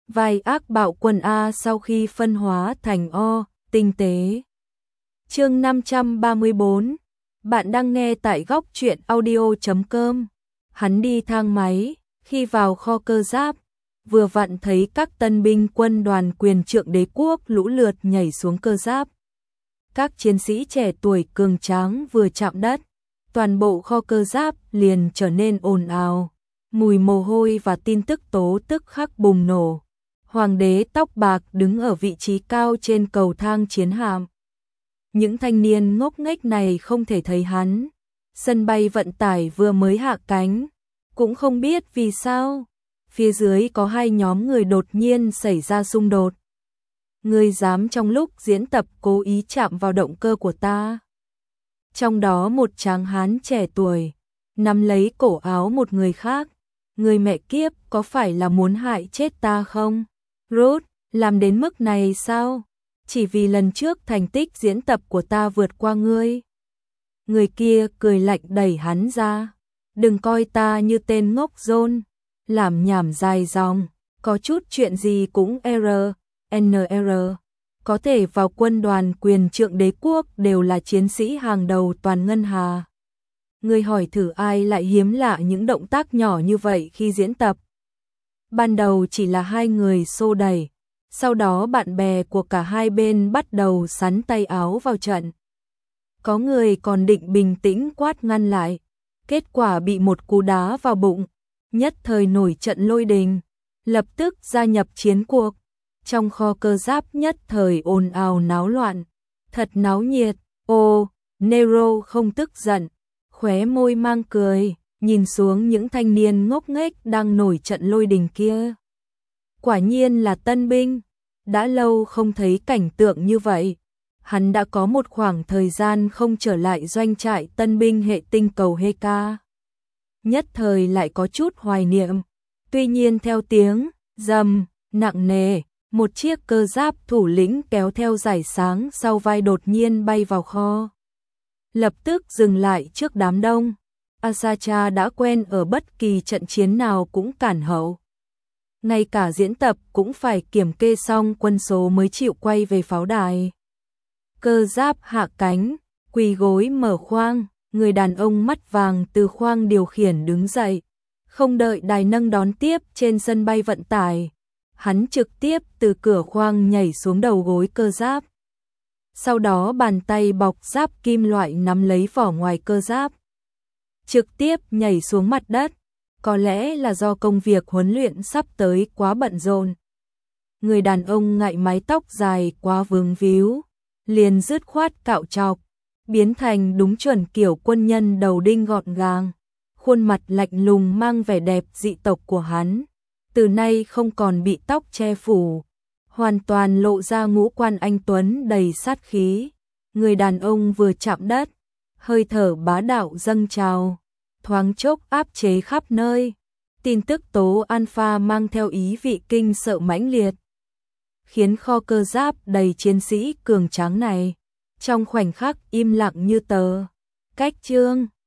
vai ác bạo quân A sau khi phân hóa thành O, tinh tế. Chương 534. Bạn đang nghe tại góc truyện audio.com. Hắn đi thang máy, khi vào kho cơ giáp, vừa vặn thấy các tân binh quân đoàn quyền trượng đế quốc lũ lượt nhảy xuống cơ giáp. Các chiến sĩ trẻ tuổi cường tráng vừa chạm đất, toàn bộ kho cơ giáp liền trở nên ồn ào, mùi mồ hôi và tin tức tố tức khắc bùng nổ. Hoàng đế tóc bạc đứng ở vị trí cao trên cầu thang chiến hạm. Những thanh niên ngốc nghếch này không thể thấy hắn. Sân bay vận tải vừa mới hạ cánh, cũng không biết vì sao. Phía dưới có hai nhóm người đột nhiên xảy ra xung đột. Ngươi dám trong lúc diễn tập cố ý chạm vào động cơ của ta. Trong đó một tráng hán trẻ tuổi nắm lấy cổ áo một người khác. Người mẹ kiếp, có phải là muốn hại chết ta không? Ruth, làm đến mức này sao? Chỉ vì lần trước thành tích diễn tập của ta vượt qua ngươi. Người kia cười lạnh đẩy hắn ra. Đừng coi ta như tên ngốc rôn. Làm nhảm dài dòng, có chút chuyện gì cũng NR. Có thể vào quân đoàn quyền trượng đế quốc đều là chiến sĩ hàng đầu toàn ngân hà. Ngươi hỏi thử ai lại hiếm lạ những động tác nhỏ như vậy khi diễn tập. Ban đầu chỉ là hai người xô đẩy, sau đó bạn bè của cả hai bên bắt đầu sắn tay áo vào trận. Có người còn định bình tĩnh quát ngăn lại, kết quả bị một cú đá vào bụng, nhất thời nổi trận lôi đình, lập tức gia nhập chiến cuộc. Trong kho cơ giáp nhất thời ồn ào náo loạn, thật náo nhiệt. Ô, Nero không tức giận, khóe môi mang cười, nhìn xuống những thanh niên ngốc nghếch đang nổi trận lôi đình kia. Quả nhiên là tân binh, đã lâu không thấy cảnh tượng như vậy. Hắn đã có một khoảng thời gian không trở lại doanh trại tân binh hệ tinh cầu Heka. Nhất thời lại có chút hoài niệm. Tuy nhiên theo tiếng rầm nặng nề, một chiếc cơ giáp thủ lĩnh kéo theo dải sáng sau vai đột nhiên bay vào kho. Lập tức dừng lại trước đám đông. Asacha đã quen ở bất kỳ trận chiến nào cũng cản hậu. Ngay cả diễn tập cũng phải kiểm kê xong quân số mới chịu quay về pháo đài. Cơ giáp hạ cánh, quỳ gối mở khoang, người đàn ông mắt vàng từ khoang điều khiển đứng dậy. Không đợi đài nâng đón tiếp trên sân bay vận tải, hắn trực tiếp từ cửa khoang nhảy xuống đầu gối cơ giáp. Sau đó bàn tay bọc giáp kim loại nắm lấy vỏ ngoài cơ giáp, trực tiếp nhảy xuống mặt đất. Có lẽ là do công việc huấn luyện sắp tới quá bận rộn. Người đàn ông ngại mái tóc dài quá vướng víu, liền dứt khoát cạo chọc, biến thành đúng chuẩn kiểu quân nhân đầu đinh gọn gàng. Khuôn mặt lạnh lùng mang vẻ đẹp dị tộc của hắn, từ nay không còn bị tóc che phủ, hoàn toàn lộ ra ngũ quan anh tuấn đầy sát khí. Người đàn ông vừa chạm đất, hơi thở bá đạo dâng trào, thoáng chốc áp chế khắp nơi. Tin tức tố alpha mang theo ý vị kinh sợ mãnh liệt, khiến kho cơ giáp đầy chiến sĩ cường tráng này trong khoảnh khắc im lặng như tờ. Cách chương